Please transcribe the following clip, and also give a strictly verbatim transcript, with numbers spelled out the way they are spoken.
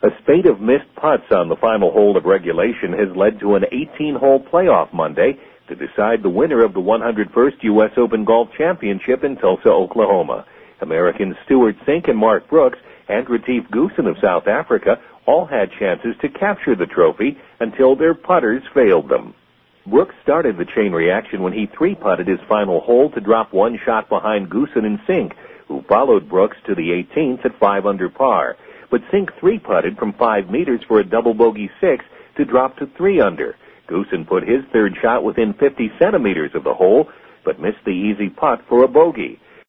A spate of missed putts on the final hole of regulation has led to an eighteen-hole playoff Monday to decide the winner of the one hundred first U S Open Golf Championship in Tulsa, Oklahoma. Americans Stewart Cink and Mark Brooks and Retief Goosen of South Africa all had chances to capture the trophy until their putters failed them. Brooks started the chain reaction when he three-putted his final hole to drop one shot behind Goosen and Cink, who followed Brooks to the eighteenth at five under par. But Cink three-putted from five meters for a double bogey six to drop to three under. Goosen put his third shot within fifty centimeters of the hole, but missed the easy putt for a bogey.